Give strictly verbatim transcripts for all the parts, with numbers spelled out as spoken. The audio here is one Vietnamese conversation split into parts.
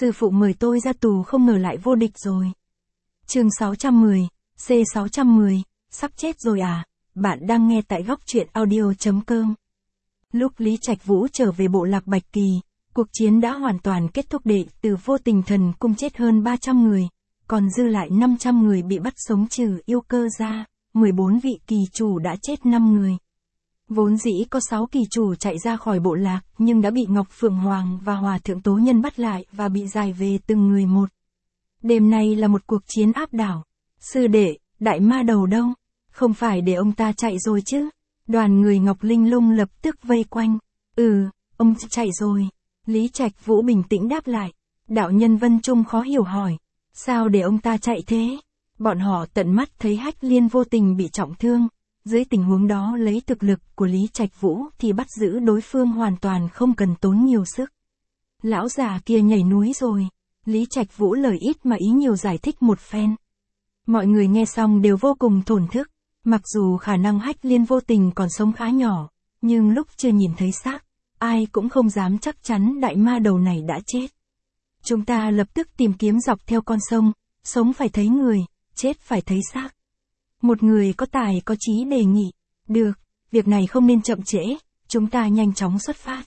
Sư phụ mời tôi ra tù không ngờ lại vô địch rồi. Chương sáu trăm mười, C sáu trăm mười, sắp chết rồi à? Bạn đang nghe tại góc truyện audio chấm com. Lúc Lý Trạch Vũ trở về bộ lạc Bạch Kỳ, cuộc chiến đã hoàn toàn kết thúc, đệ tử Vô Tình Thần Cung chết hơn ba trăm người, còn dư lại năm trăm người bị bắt sống trừ yêu cơ ra, mười bốn vị kỳ chủ đã chết năm người. Vốn dĩ có sáu kỳ chủ chạy ra khỏi bộ lạc, nhưng đã bị Ngọc Phượng Hoàng và Hòa Thượng Tố Nhân bắt lại và bị giải về từng người một. Đêm nay là một cuộc chiến áp đảo. Sư đệ, đại ma đầu đâu? Không phải để ông ta chạy rồi chứ? Đoàn người Ngọc Linh Lung lập tức vây quanh. Ừ, ông chạy rồi. Lý Trạch Vũ bình tĩnh đáp lại. Đạo nhân Vân Trung khó hiểu hỏi. Sao để ông ta chạy thế? Bọn họ tận mắt thấy Hách Liên vô tình bị trọng thương. Dưới tình huống đó lấy thực lực của Lý Trạch Vũ thì bắt giữ đối phương hoàn toàn không cần tốn nhiều sức. Lão già kia nhảy núi rồi. Lý Trạch Vũ lời ít mà ý nhiều giải thích một phen. Mọi người nghe xong đều vô cùng thổn thức. Mặc dù khả năng Hách Liên vô tình còn sống khá nhỏ, nhưng lúc chưa nhìn thấy xác, ai cũng không dám chắc chắn đại ma đầu này đã chết. Chúng ta lập tức tìm kiếm dọc theo con sông, sống phải thấy người, chết phải thấy xác. Một người có tài có trí đề nghị. Được, việc này không nên chậm trễ, chúng ta nhanh chóng xuất phát.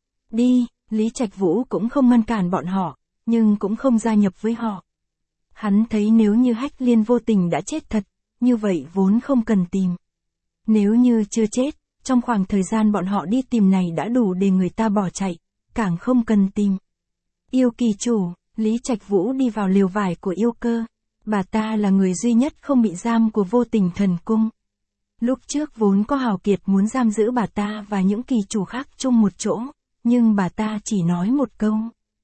Đi, Lý Trạch Vũ cũng không ngăn cản bọn họ, nhưng cũng không gia nhập với họ. Hắn thấy nếu như Hách Liên vô tình đã chết thật, như vậy vốn không cần tìm. Nếu như chưa chết, trong khoảng thời gian bọn họ đi tìm này đã đủ để người ta bỏ chạy, càng không cần tìm. Yêu kỳ chủ, Lý Trạch Vũ đi vào lều vải của yêu cơ. Bà ta là người duy nhất không bị giam của Vô Tình Thần Cung. Lúc trước vốn có hào kiệt muốn giam giữ bà ta và những kỳ chủ khác chung một chỗ, nhưng bà ta chỉ nói một câu.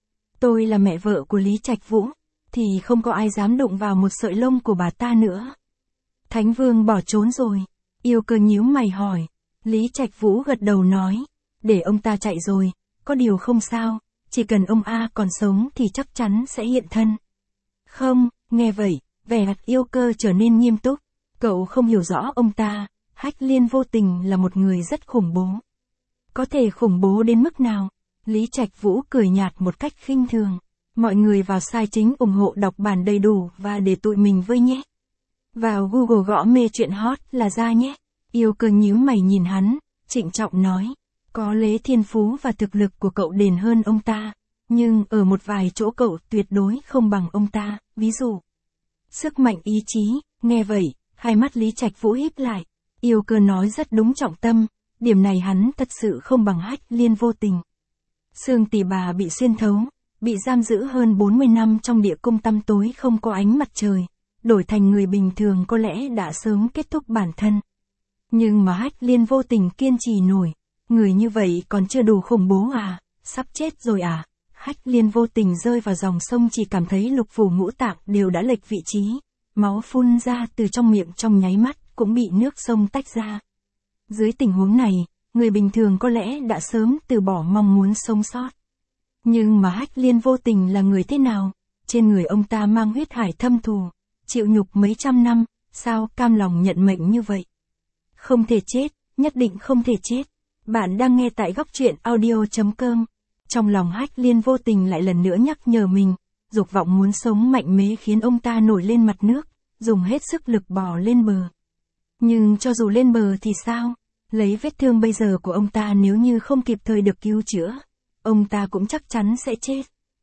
Tôi là mẹ vợ của Lý Trạch Vũ, thì không có ai dám đụng vào một sợi lông của bà ta nữa. Thánh Vương bỏ trốn rồi. Yêu cơ nhíu mày hỏi. Lý Trạch Vũ gật đầu nói. Để ông ta chạy rồi, có điều không sao, chỉ cần ông A còn sống thì chắc chắn sẽ hiện thân. Không, nghe vậy, vẻ mặt yêu cơ trở nên nghiêm túc. Cậu không hiểu rõ ông ta, Hách Liên vô tình là một người rất khủng bố. Có thể khủng bố đến mức nào? Lý Trạch Vũ cười nhạt một cách khinh thường. Mọi người vào sai chính ủng hộ đọc bản đầy đủ và để tụi mình với nhé. Vào Google gõ mê chuyện hot là ra nhé. Yêu cơ nhíu mày nhìn hắn, trịnh trọng nói. Có lẽ thiên phú và thực lực của cậu đền hơn ông ta, nhưng ở một vài chỗ cậu tuyệt đối không bằng ông ta, ví dụ. Sức mạnh ý chí, nghe vậy, hai mắt Lý Trạch Vũ híp lại. Yêu cơ nói rất đúng trọng tâm, điểm này hắn thật sự không bằng Hách Liên vô tình. Xương tỳ bà bị xuyên thấu, bị giam giữ hơn bốn mươi năm trong địa cung tăm tối không có ánh mặt trời. Đổi thành người bình thường có lẽ đã sớm kết thúc bản thân. Nhưng mà Hách Liên vô tình kiên trì nổi. Người như vậy còn chưa đủ khủng bố à? Sắp chết rồi à? Hách Liên vô tình rơi vào dòng sông chỉ cảm thấy lục phủ ngũ tạng đều đã lệch vị trí. Máu phun ra từ trong miệng trong nháy mắt cũng bị nước sông tách ra. Dưới tình huống này, người bình thường có lẽ đã sớm từ bỏ mong muốn sống sót. Nhưng mà Hách Liên vô tình là người thế nào? Trên người ông ta mang huyết hải thâm thù. Chịu nhục mấy trăm năm, sao cam lòng nhận mệnh như vậy? Không thể chết, nhất định không thể chết. Bạn đang nghe tại góc truyện audio chấm com. Trong lòng Hách Liên vô tình lại lần nữa nhắc nhở mình, dục vọng muốn sống mạnh mẽ khiến ông ta nổi lên mặt nước, dùng hết sức lực bò lên bờ. Nhưng cho dù lên bờ thì sao? Lấy vết thương bây giờ của ông ta nếu như không kịp thời được cứu chữa, ông ta cũng chắc chắn sẽ chết.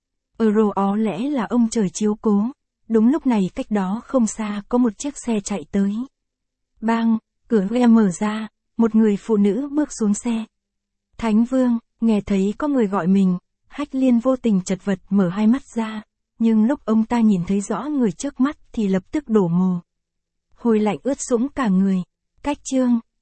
Ở rồ ó lẽ là ông trời chiếu cố. Đúng lúc này cách đó không xa có một chiếc xe chạy tới. Bang, cửa xe mở ra, một người phụ nữ bước xuống xe. Thánh Vương, nghe thấy có người gọi mình, Hách Liên vô tình chật vật mở hai mắt ra, nhưng lúc ông ta nhìn thấy rõ người trước mắt thì lập tức đổ mồ. Hôi lạnh ướt sũng cả người. Cách chương,